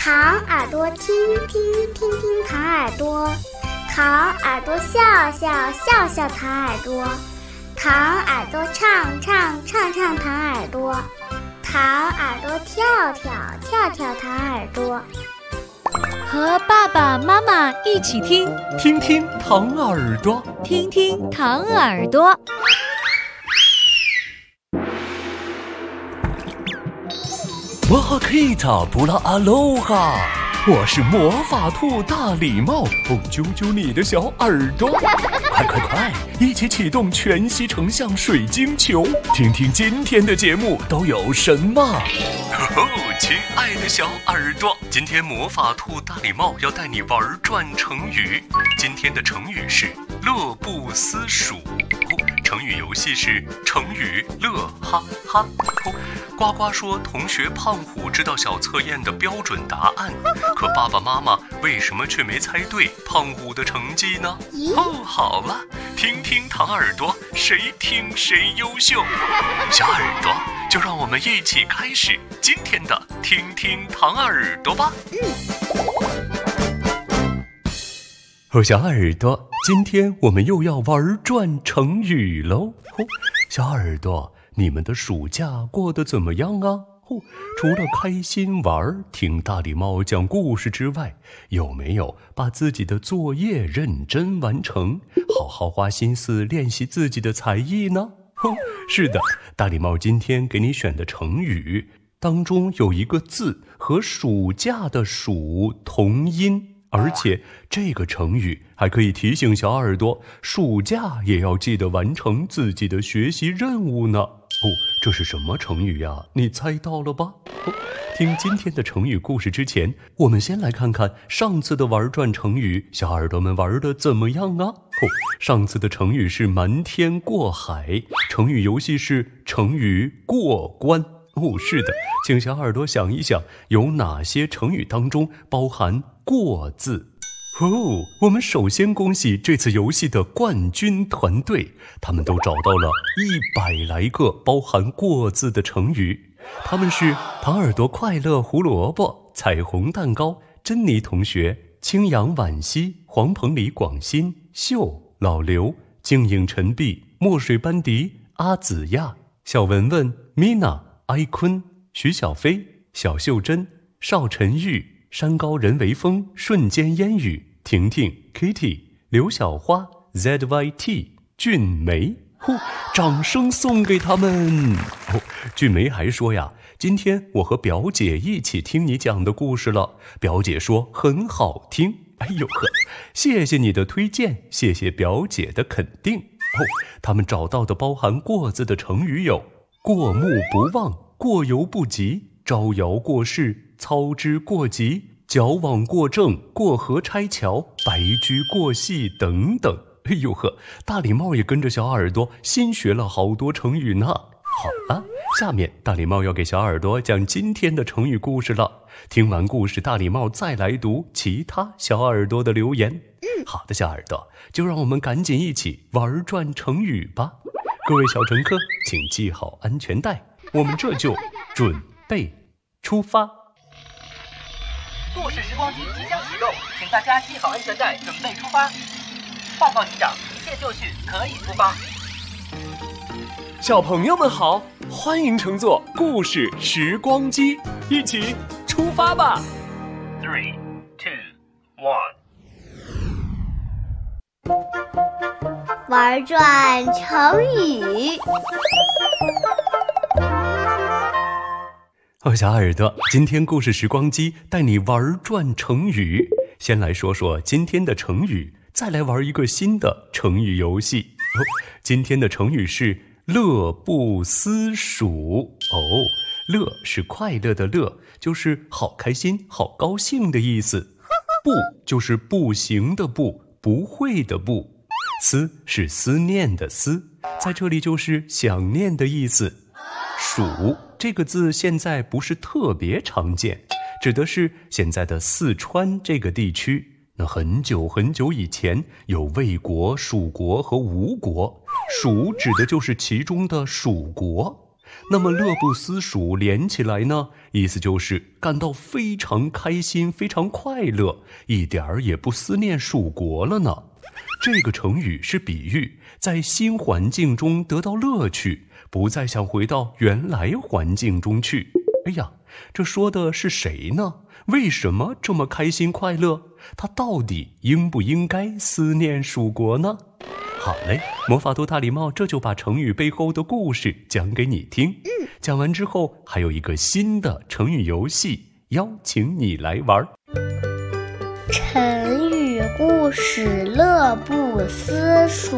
糖耳朵听听听听糖耳朵，糖耳朵笑笑笑笑糖耳朵，糖耳朵唱唱唱唱糖耳朵，糖耳朵跳跳跳跳糖耳朵。 和爸爸妈妈一起听， 听听糖耳朵， 听听糖耳朵。 摩哈 Kita 布拉阿罗哈，我是魔法兔大礼帽，揪揪你的小耳朵，快快快，一起启动全息成像水晶球，听听今天的节目都有什么。亲爱的小耳朵，今天魔法兔大礼帽要带你玩转成语。今天的成语是乐不思蜀，成语游戏是成语乐哈哈。呱呱说同学胖虎知道小测验的标准答案，可爸爸妈妈为什么却没猜对胖虎的成绩呢？好了，听听糖耳朵，谁听谁优秀。小耳朵，就让我们一起开始今天的听听糖耳朵吧。小耳朵，今天我们又要玩转成语喽。小耳朵，你们的暑假过得怎么样啊？除了开心玩听大礼帽讲故事之外，有没有把自己的作业认真完成，好好花心思练习自己的才艺呢？是的，大礼帽今天给你选的成语当中有一个字和暑假的暑同音，而且这个成语还可以提醒小耳朵，暑假也要记得完成自己的学习任务呢。这是什么成语呀？你猜到了吧？听今天的成语故事之前，我们先来看看上次的玩转成语，小耳朵们玩得怎么样啊？上次的成语是瞒天过海，成语游戏是成语过关。是的，请小耳朵想一想，有哪些成语当中包含过字？我们首先恭喜这次游戏的冠军团队，他们都找到了100来个包含过字的成语。他们是糖耳朵快乐胡萝卜、彩虹蛋糕、珍妮同学、青阳惋惜、黄鹏里广新、秀、老刘、静影陈碧、墨水班迪、阿子亚、小文文、米娜、埃坤、徐小飞、小秀珍、邵晨玉、山高人为峰、瞬间烟雨、婷婷、Kitty、刘小花、ZYT、俊梅。掌声送给他们。俊梅还说呀，今天我和表姐一起听你讲的故事了，表姐说很好听。谢谢你的推荐，谢谢表姐的肯定。他们找到的包含过字的成语有过目不忘、过犹不及、招摇过市、操之过急、矫枉过正、过河拆桥、白驹过隙等等。大礼帽也跟着小耳朵新学了好多成语呢。好了，下面大礼帽要给小耳朵讲今天的成语故事了。听完故事，大礼帽再来读其他小耳朵的留言。好的，小耳朵，就让我们赶紧一起玩转成语吧。各位小乘客，请系好安全带，我们这就准备出发。 故事时光机即将启动，请大家系好安全带，准备出发。报告机长，一切就绪，可以出发。 小朋友们好，欢迎乘坐故事时光机，一起出发吧。 3、2、1。 玩转成语。 小耳朵，今天故事时光机带你玩转成语。先来说说今天的成语，再来玩一个新的成语游戏。今天的成语是乐不思蜀。乐是快乐的乐，就是好开心、好高兴的意思。不就是不行的不，不会的不。思是思念的思，在这里就是想念的意思。蜀这个字现在不是特别常见，指的是现在的四川这个地区。那很久很久以前，有魏国、蜀国和吴国，蜀指的就是其中的蜀国。 那么乐不思蜀连起来呢，意思就是感到非常开心，非常快乐，一点儿也不思念蜀国了呢。这个成语是比喻在新环境中得到乐趣，不再想回到原来环境中去。哎呀，这说的是谁呢？为什么这么开心快乐？他到底应不应该思念蜀国呢？好嘞，魔法兔大礼帽这就把成语背后的故事讲给你听。讲完之后还有一个新的成语游戏，邀请你来玩。 成语故事乐不思蜀。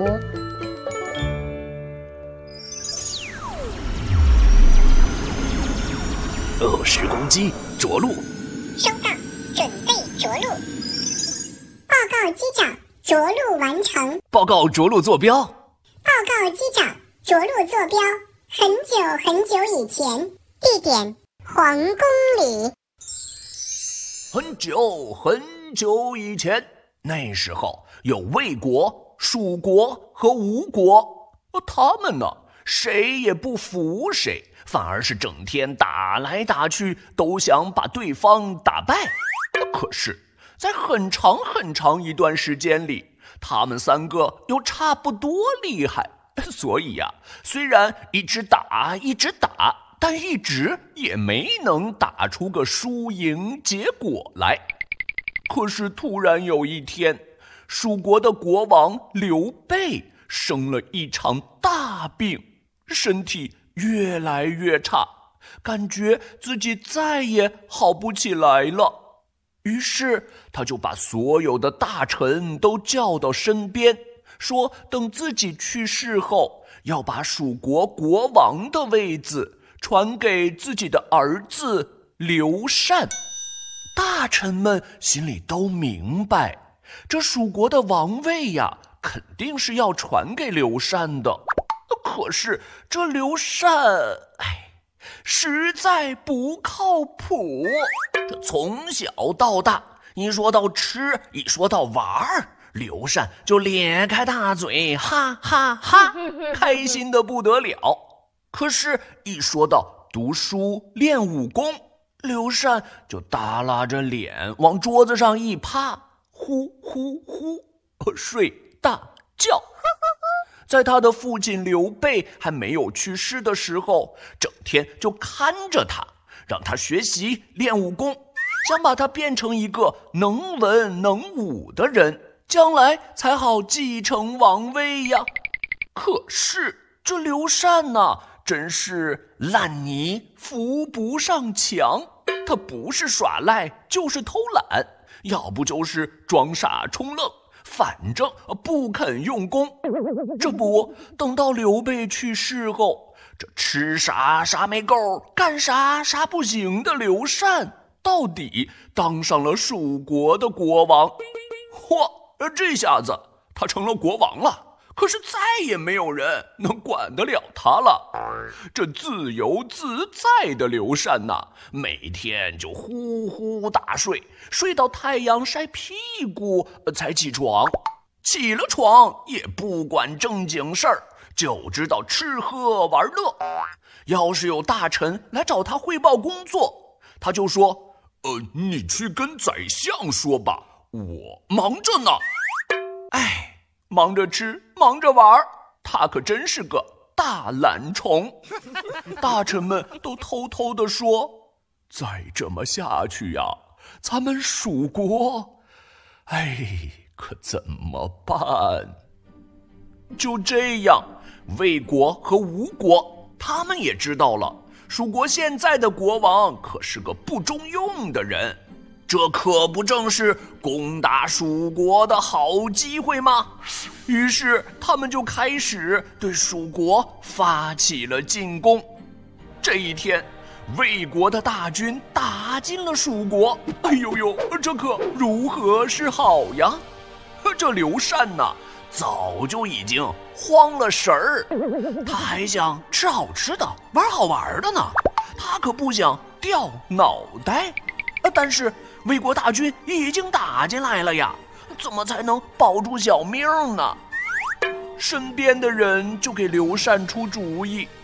时光机着陆。 收到，准备着陆。报告机长，着陆完成。 报告着陆坐标。 报告机长，着陆坐标。很久很久以前，地点皇宫里。 很久很久以前，那时候有魏国、蜀国和吴国，他们呢，谁也不服谁，反而是整天打来打去，都想把对方打败。可是在很长很长一段时间里，他们三个又差不多厉害，所以呀，虽然一直打，但一直也没能打出个输赢结果来。可是突然有一天，蜀国的国王刘备生了一场大病，身体越来越差，感觉自己再也好不起来了。于是他就把所有的大臣都叫到身边，说等自己去世后，要把蜀国国王的位子传给自己的儿子刘禅。大臣们心里都明白，这蜀国的王位呀，肯定是要传给刘禅的。可是这刘禅，实在不靠谱。这从小到大，一说到吃，一说到玩，刘禅就咧开大嘴，哈哈哈，开心得不得了。可是一说到读书练武功，刘禅就耷拉着脸往桌子上一趴，呼呼呼，睡大觉。在他的父亲刘备还没有去世的时候，整天就看着他，让他学习练武功，想把他变成一个能文能武的人，将来才好继承王位呀。可是这刘禅呢，真是烂泥扶不上墙，他不是耍赖就是偷懒，要不就是装傻充愣，反正不肯用功。这不，等到刘备去世后，这吃啥啥没够，干啥啥不行的刘禅，到底当上了蜀国的国王。嚯，这下子他成了国王了，可是再也没有人能管得了他了。这自由自在的刘禅呐，每天就呼呼大睡，睡到太阳晒屁股才起床。起了床也不管正经事儿，就知道吃喝玩乐。要是有大臣来找他汇报工作，他就说你去跟宰相说吧，我忙着呢。忙着吃忙着玩，他可真是个大懒虫。大臣们都偷偷地说，再这么下去呀，咱们蜀国可怎么办？就这样，魏国和吴国他们也知道了，蜀国现在的国王可是个不中用的人，这可不正是攻打蜀国的好机会吗？于是他们就开始对蜀国发起了进攻。这一天，魏国的大军打进了蜀国，这可如何是好呀？这刘禅呐，早就已经慌了神儿，他还想吃好吃的，玩好玩的呢，他可不想掉脑袋。但是魏国大军已经打进来了呀，怎么才能保住小命呢？身边的人就给刘禅出主意，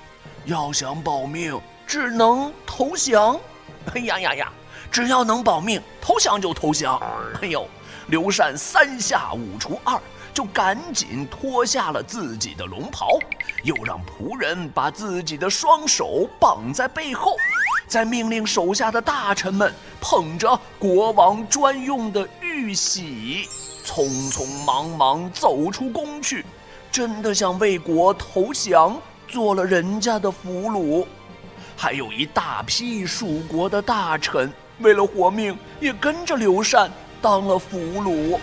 要想保命，只能投降。哎呀，只要能保命，投降就投降。哎呦，刘禅3下5除2，就赶紧脱下了自己的龙袍，又让仆人把自己的双手绑在背后，再命令手下的大臣们捧着国王专用的玉玺，匆匆忙忙走出宫去，真的向魏国投降，做了人家的俘虏。还有一大批蜀国的大臣为了活命，也跟着刘禅当了俘虏。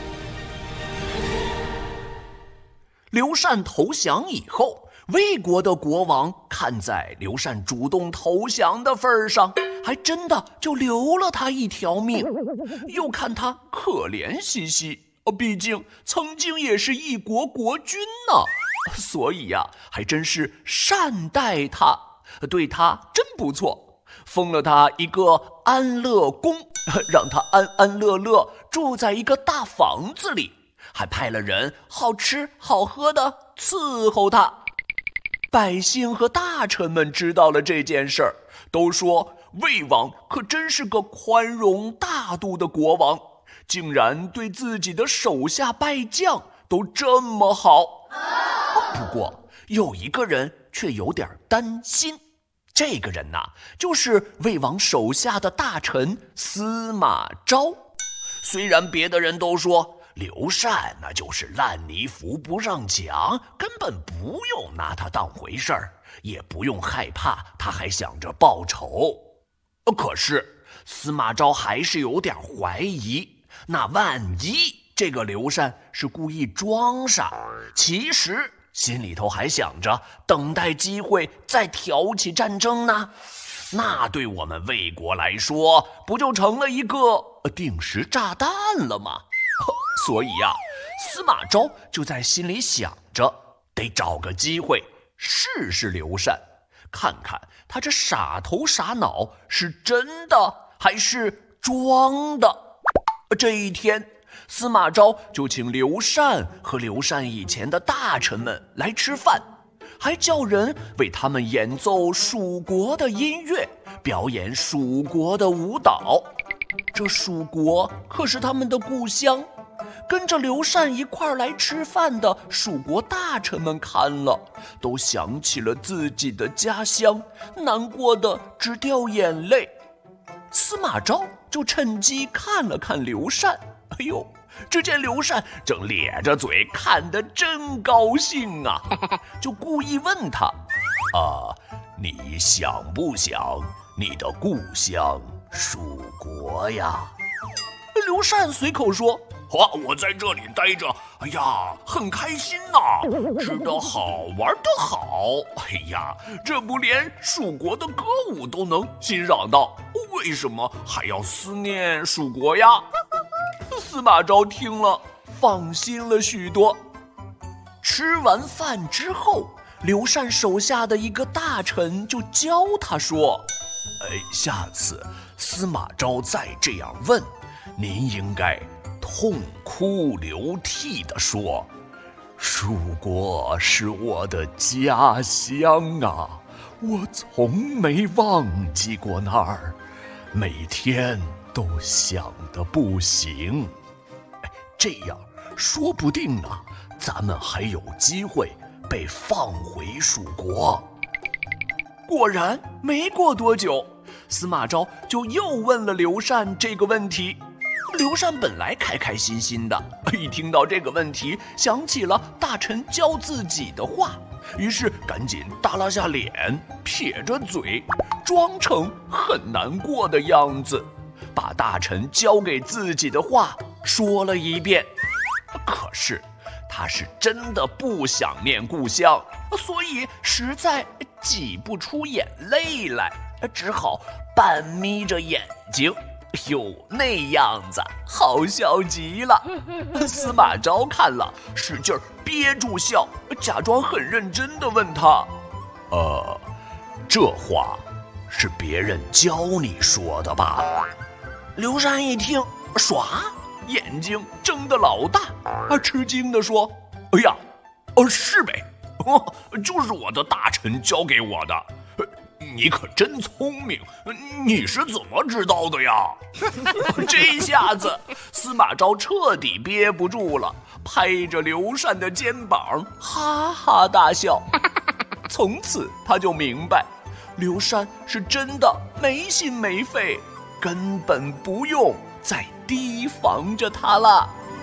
刘禅投降以后，魏国的国王看在刘禅主动投降的份上，还真的就留了他一条命。又看他可怜兮兮，毕竟曾经也是一国国君呢，所以呀，还真是善待他，对他真不错，封了他一个安乐宫，让他安安乐乐住在一个大房子里，还派了人好吃好喝的伺候他。百姓和大臣们知道了这件事儿，都说魏王可真是个宽容大度的国王，竟然对自己的手下败将都这么好。不过有一个人却有点担心，这个人呐，就是魏王手下的大臣司马昭。虽然别的人都说刘禅那就是烂泥扶不上墙，根本不用拿他当回事儿，也不用害怕他还想着报仇。可是司马昭还是有点怀疑，那万一这个刘禅是故意装傻，其实心里头还想着等待机会再挑起战争呢？那对我们魏国来说，不就成了一个定时炸弹了吗？所以呀，司马昭就在心里想着，得找个机会试试刘禅，看看他这傻头傻脑是真的还是装的。这一天，司马昭就请刘禅和刘禅以前的大臣们来吃饭，还叫人为他们演奏蜀国的音乐，表演蜀国的舞蹈。这蜀国可是他们的故乡，跟着刘禅一块儿来吃饭的蜀国大臣们看了，都想起了自己的家乡，难过的直掉眼泪。司马昭就趁机看了看刘禅，哎呦，只见刘禅正咧着嘴看得真高兴啊，就故意问他：你想不想你的故乡蜀国呀？刘禅随口说：我在这里待着，哎呀，很开心呐，吃得好，玩得好，哎呀，这不连蜀国的歌舞都能欣赏到，为什么还要思念蜀国呀？司马昭听了，放心了许多。吃完饭之后，刘禅手下的一个大臣就教他说：下次司马昭再这样问，您应该痛哭流涕地说：蜀国是我的家乡啊，我从没忘记过那儿，每天都想得不行。这样说不定啊，咱们还有机会被放回蜀国。果然没过多久，司马昭就又问了刘禅这个问题。刘禅本来开开心心的，一听到这个问题，想起了大臣教自己的话，于是赶紧耷拉下脸，撇着嘴，装成很难过的样子，把大臣交给自己的话说了一遍。可是他是真的不想念故乡，所以实在挤不出眼泪来，只好半眯着眼睛。哟，那样子好笑极了。司马昭看了，使劲憋住笑，假装很认真地问他：这话是别人教你说的吧？刘禅一听，唰，眼睛睁得老大，吃惊地说：是呗，就是我的大臣教给我的， 你可真聪明，你是怎么知道的呀？这下子司马昭彻底憋不住了，拍着刘禅的肩膀哈哈大笑。从此他就明白，刘禅是真的没心没肺，根本不用再提防着他了。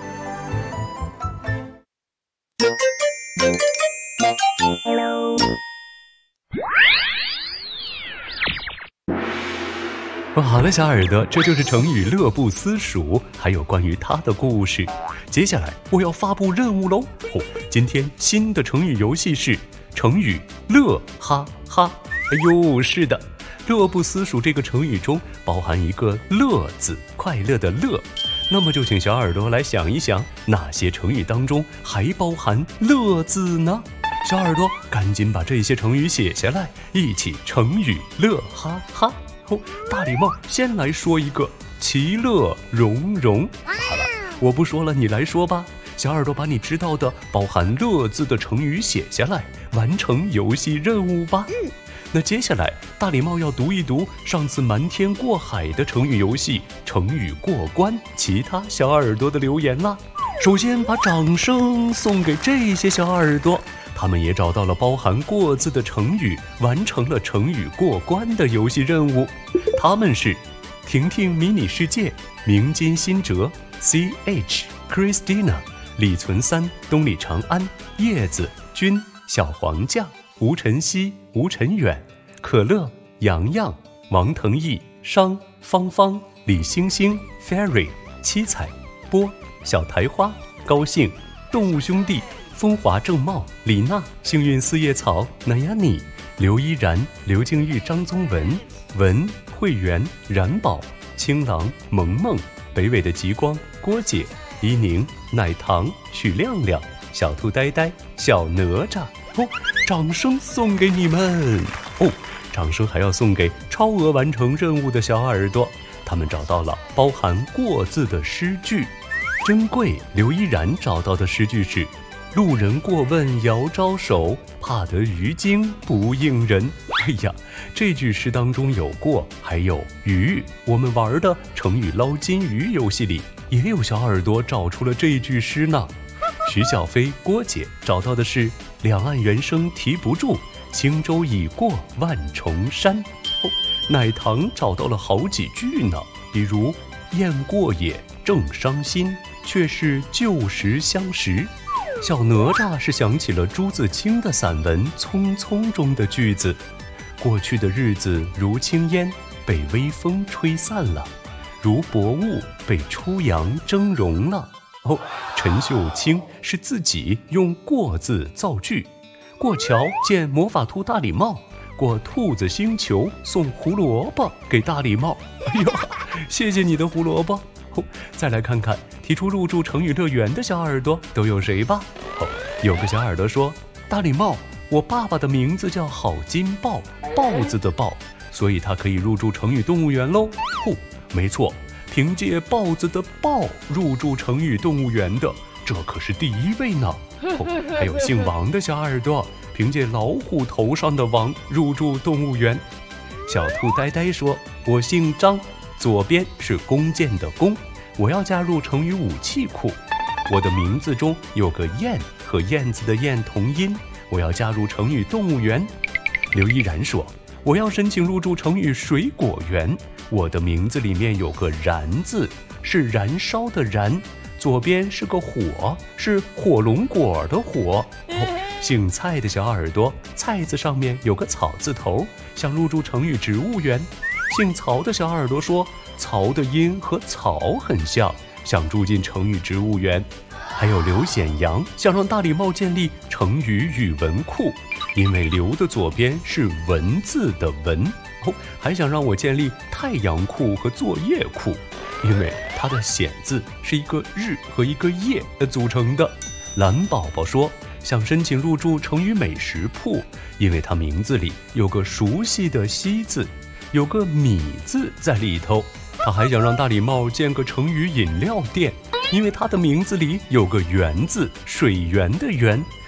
好了，小耳朵，这就是成语乐不思蜀，还有关于它的故事。接下来我要发布任务喽！今天新的成语游戏是成语乐哈哈。哎呦，是的，乐不思蜀这个成语中包含一个乐字，快乐的乐。那么就请小耳朵来想一想，哪些成语当中还包含乐字呢？小耳朵赶紧把这些成语写下来，一起成语乐哈哈。大礼帽先来说一个其乐融融。好了，我不说了，你来说吧。小耳朵把你知道的包含乐字的成语写下来，完成游戏任务吧。那接下来大礼帽要读一读上次瞒天过海的成语游戏成语过关其他小耳朵的留言啦。首先把掌声送给这些小耳朵，他们也找到了包含过字的成语，完成了成语过关的游戏任务。他们是婷婷迷你世界、明金新哲、CH Christina、李存三、东里长安、叶子、君、小黄酱、吴晨曦、吴晨远、可乐、洋洋、王腾毅、商、芳芳、李星星、Fairy、七彩、波、小台花、高兴、动物兄弟、风华正茂、李娜、幸运四叶草、南亚妮、刘依然、刘静玉、张宗文、文、慧媛、冉宝、青狼、萌萌、北纬的极光、郭姐、依宁、奶糖、许亮亮、小兔呆呆、小哪吒。掌声送给你们掌声还要送给超额完成任务的小耳朵，他们找到了包含过字的诗句。珍贵刘依然找到的诗句是：路人过问遥招手，怕得鱼惊不应人。哎呀，这句诗当中有过，还有鱼。我们玩的成语捞金鱼游戏里也有小耳朵找出了这句诗呢。徐小飞、郭姐找到的是两岸猿声啼不住，轻舟已过万重山。奶糖找到了好几句呢，比如雁过也正伤心，却是旧时相识。小哪吒是想起了朱自清的散文《匆匆》中的句子：过去的日子如轻烟，被微风吹散了；如薄雾，被初阳蒸融了。陈秀清是自己用过字造句。过桥见魔法兔大礼帽，过兔子星球送胡萝卜给大礼帽。哎呦，谢谢你的胡萝卜。再来看看提出入驻成语乐园的小耳朵都有谁吧。有个小耳朵说：大礼帽，我爸爸的名字叫郝金豹，豹子的豹，所以他可以入驻成语动物园喽。没错，凭借豹子的豹入驻成语动物园的，这可是第一位呢。还有姓王的小耳朵，凭借老虎头上的王入驻动物园。小兔呆呆说：我姓张，左边是弓箭的弓，我要加入成语武器库。我的名字中有个燕和燕子的燕同音，我要加入成语动物园。刘依然说：我要申请入驻成语水果园，我的名字里面有个燃字，是燃烧的燃，左边是个火，是火龙果的火。姓蔡的小耳朵，蔡字上面有个草字头，想入驻成语植物园。姓曹的小耳朵说：曹的音和草很像，想住进成语植物园。还有刘显阳想让大礼帽建立成语语文库，因为刘的左边是文字的文。还想让我建立太阳库和作业库，因为它的显字是一个日和一个夜组成的。蓝宝宝说想申请入驻成语美食铺，因为他名字里有个熟悉的西字，有个米字在里头。他还想让大礼帽建个成语饮料店，因为他的名字里有个源字，水源的源，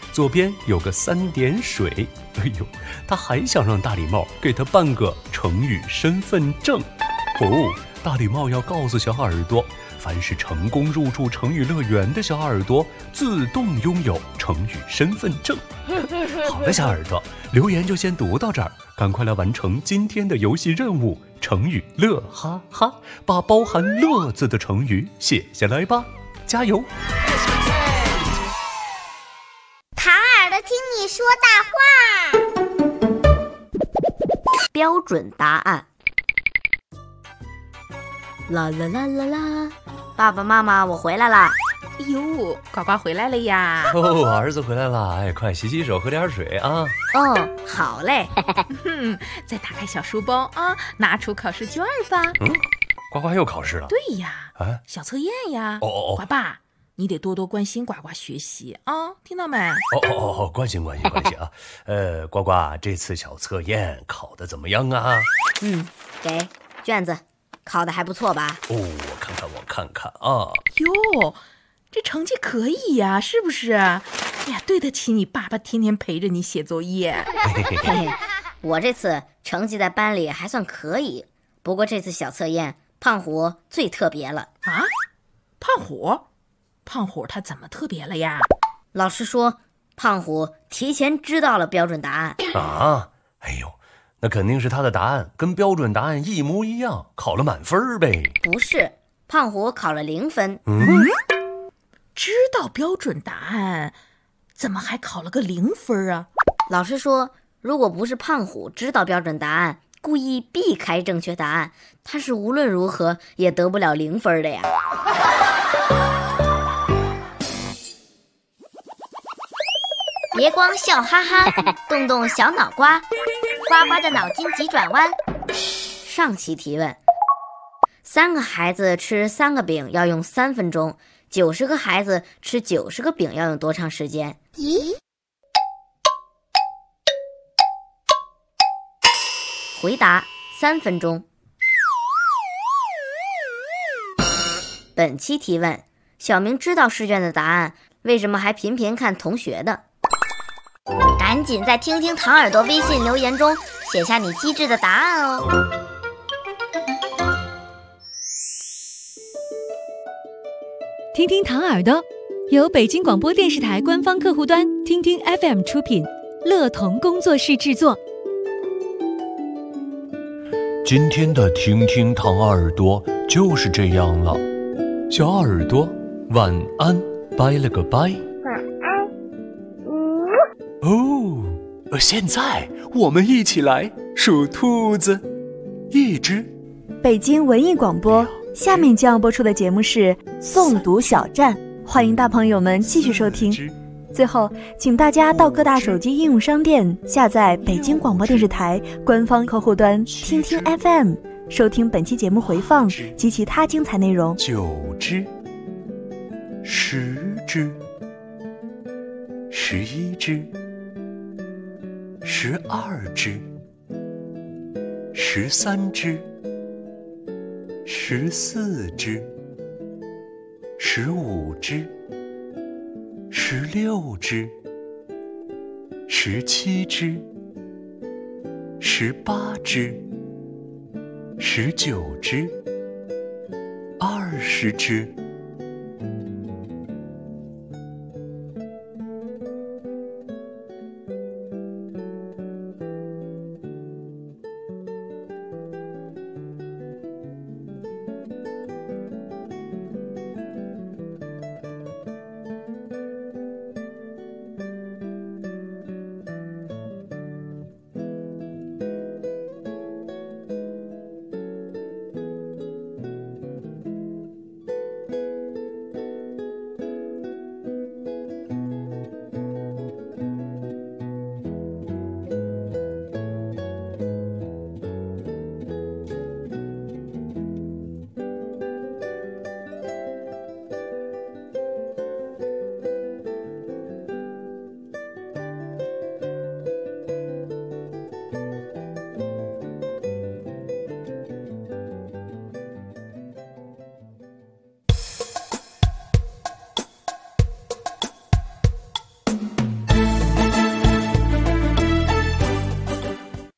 左边有个3点水。哎呦，他还想让大礼帽给他办个成语身份证。大礼帽要告诉小耳朵，凡是成功入住成语乐园的小耳朵，自动拥有成语身份证。好了，小耳朵，留言就先读到这儿，赶快来完成今天的游戏任务——成语乐哈哈，把包含“乐”字的成语写下来吧，加油！ 唐耳朵听你说大话。 标准答案。啦啦啦啦啦！爸爸妈妈，我回来啦！ 哎呦，呱呱回来了呀！ 儿子回来了，哎，快洗洗手，喝点水啊！ 哦，好嘞。 再打开小书包啊，拿出考试卷吧。 呱呱又考试了？ 对呀，小测验呀。 呱爸，你得多多关心呱呱学习啊，听到没？ 关心啊！呱呱，这次小测验考得怎么样啊？ 给卷子。考得还不错吧？ 我看看啊。 哟，这成绩可以呀，是不是？哎呀，对得起你爸爸天天陪着你写作业。 我这次成绩在班里还算可以，不过这次小测验胖虎最特别了啊！胖虎他怎么特别了呀？ 老师说胖虎提前知道了标准答案啊！哎呦，那肯定是他的答案跟标准答案一模一样，考了满分呗。 不是，胖虎考了0分。 知道标准答案，怎么还考了个0分啊？ 老师说，如果不是胖虎知道标准答案，故意避开正确答案，他是无论如何也得不了0分的呀。别光笑哈哈，动动小脑瓜，呱呱的脑筋急转弯。上期提问：3个孩子吃3个饼要用3分钟，90个孩子吃90个饼要用多长时间？回答：3分钟。本期提问：小明知道试卷的答案，为什么还频频看同学的？赶紧在听听唐耳朵微信留言中写下你机智的答案哦。 听听唐耳朵由北京广播电视台官方客户端听听 FM 出品，乐童工作室制作。 今天的听听唐耳朵就是这样了，小耳朵晚安，拜了个拜。现在我们一起来数兔子，1只。 北京文艺广播，下面将要播出的节目是诵读小站，欢迎大朋友们继续收听。最后，请大家到各大手机应用商店下载北京广播电视台官方客户端听听 FM， 收听本期节目回放及其他精彩内容。 9只，10只，11只，12只，13只，14只，15只，16只，17只，18只，19只，20只。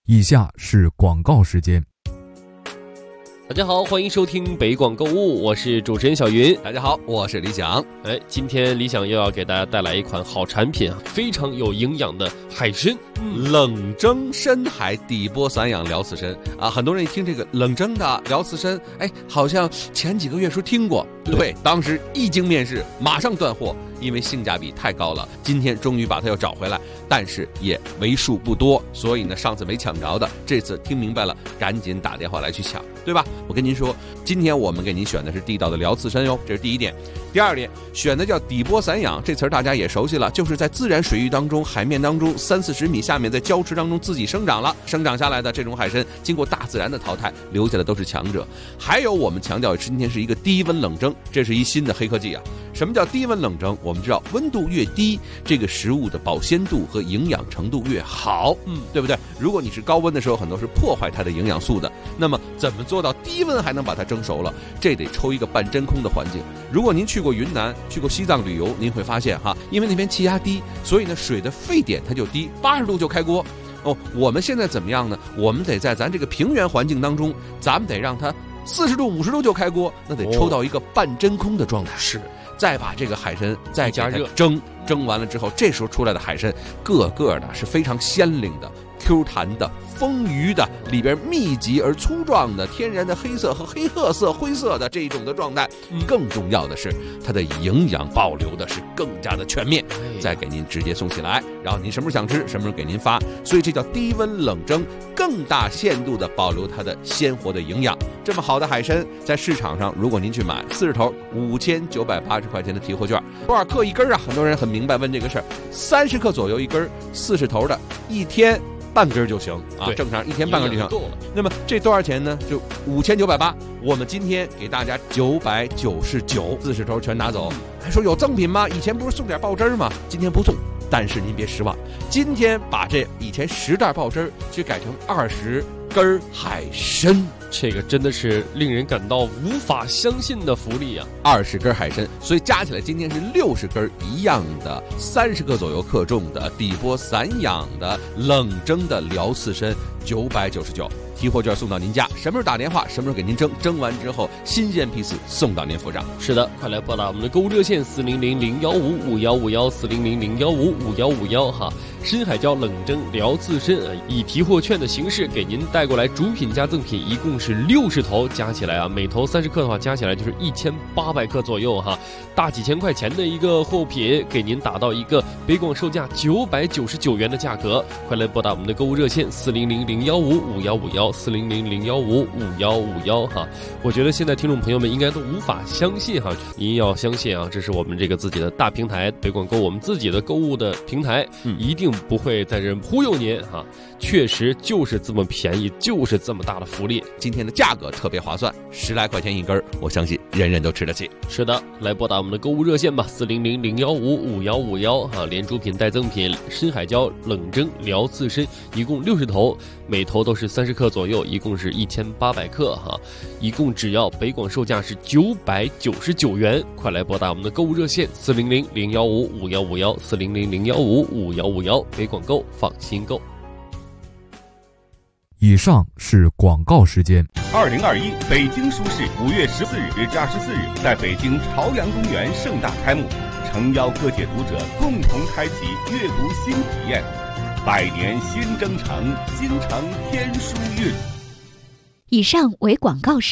以下是广告时间。 大家好，欢迎收听北广购物，我是主持人小云。 大家好，我是李想。 今天李想又要给大家带来一款好产品，非常有营养的海参， 冷蒸深海底波散养辽刺参啊！很多人一听这个冷蒸的辽刺参，好像前几个月时候听过。对，当时一经面世，马上断货，因为性价比太高了。今天终于把它又找回来，但是也为数不多，所以呢，上次没抢着的，这次听明白了，赶紧打电话来去抢，对吧？我跟您说，今天我们给您选的是地道的辽刺参哟，这是第一点。第二点，选的叫底波散养，这词儿大家也熟悉了，就是在自然水域当中、海面当中30-40米下面，在礁池当中自己生长了，生长下来的这种海参，经过大自然的淘汰，留下的都是强者。还有我们强调今天是一个低温冷蒸，这是一新的黑科技啊！什么叫低温冷蒸？我们知道温度越低，这个食物的保鲜度和营养程度越好，对不对？如果你是高温的时候，很多是破坏它的营养素的。那么怎么做到低温还能把它蒸熟了？这得抽一个半真空的环境。如果您去过云南、去过西藏旅游，您会发现因为那边气压低，所以呢水的沸点它就低，80度就开锅。我们现在怎么样呢？我们得在咱这个平原环境当中，咱们得让它40度、50度就开锅，那得抽到一个半真空的状态。 是， 再把这个海参再加热蒸完了之后，这时候出来的海参个个的是非常鲜灵的、Q 弹的、丰腴的，里边密集而粗壮的天然的黑色和黑褐色、灰色的这种的状态。更重要的是，它的营养保留的是更加的全面，再给您直接送起来，然后您什么时候想吃，什么时候给您发。所以这叫低温冷蒸，更大限度的保留它的鲜活的营养。这么好的海参，在市场上，如果您去买40头5980块钱的提货券，多少克一根啊？很多人很明白问这个事儿，30克左右一根，40头的，一天半根就行啊，正常一天半根就行。那么这多少钱呢？就5980，我们今天给大家999，40头全拿走。还说有赠品吗？以前不是送点爆汁吗？今天不送，但是您别失望，今天把这以前10袋爆汁去改成20根海参。 这个真的是令人感到无法相信的福利啊 ！20根海参，所以加起来今天是60根一样的，30克左右克重的底波散养的冷蒸的辽刺参，999，提货券送到您家，什么时候打电话，什么时候给您蒸，蒸完之后新鲜批次送到您府上。 是的，快来拨打我们的购物热线400-015-5151，400-015-5151哈。深海椒冷蒸辽刺参以提货券的形式给您带过来，主品加赠品一共是60头，加起来啊，每头30克的话，加起来就是1800克左右哈，大几千块钱的一个货品，给您打到一个北广售价999元的价格。快来拨打我们的购物热线400-015-5151，400-015-5151哈。我觉得现在听众朋友们应该都无法相信哈，您要相信啊，这是我们这个自己的大平台北广购，我们自己的购物的平台，一定不会在这忽悠您哈，确实就是这么便宜，就是这么大的福利。 今天的价格特别划算，10来块钱一根，我相信人人都吃得起。 是的，来拨打我们的购物热线吧，400-015-5151哈，连主品带赠品，深海椒冷蒸辽刺参一共60头，每头都是30克左右，一共是1800克哈，一共只要北广售价是999元。快来拨打我们的购物热线400-015-5151，400-015-5151，北广购，放心购。 以上是广告时间。 2021北京书市5月14日至14日在北京朝阳公园盛大开幕，诚邀各界读者共同开启阅读新体验。百年新征程，京城天书韵。 以上为广告时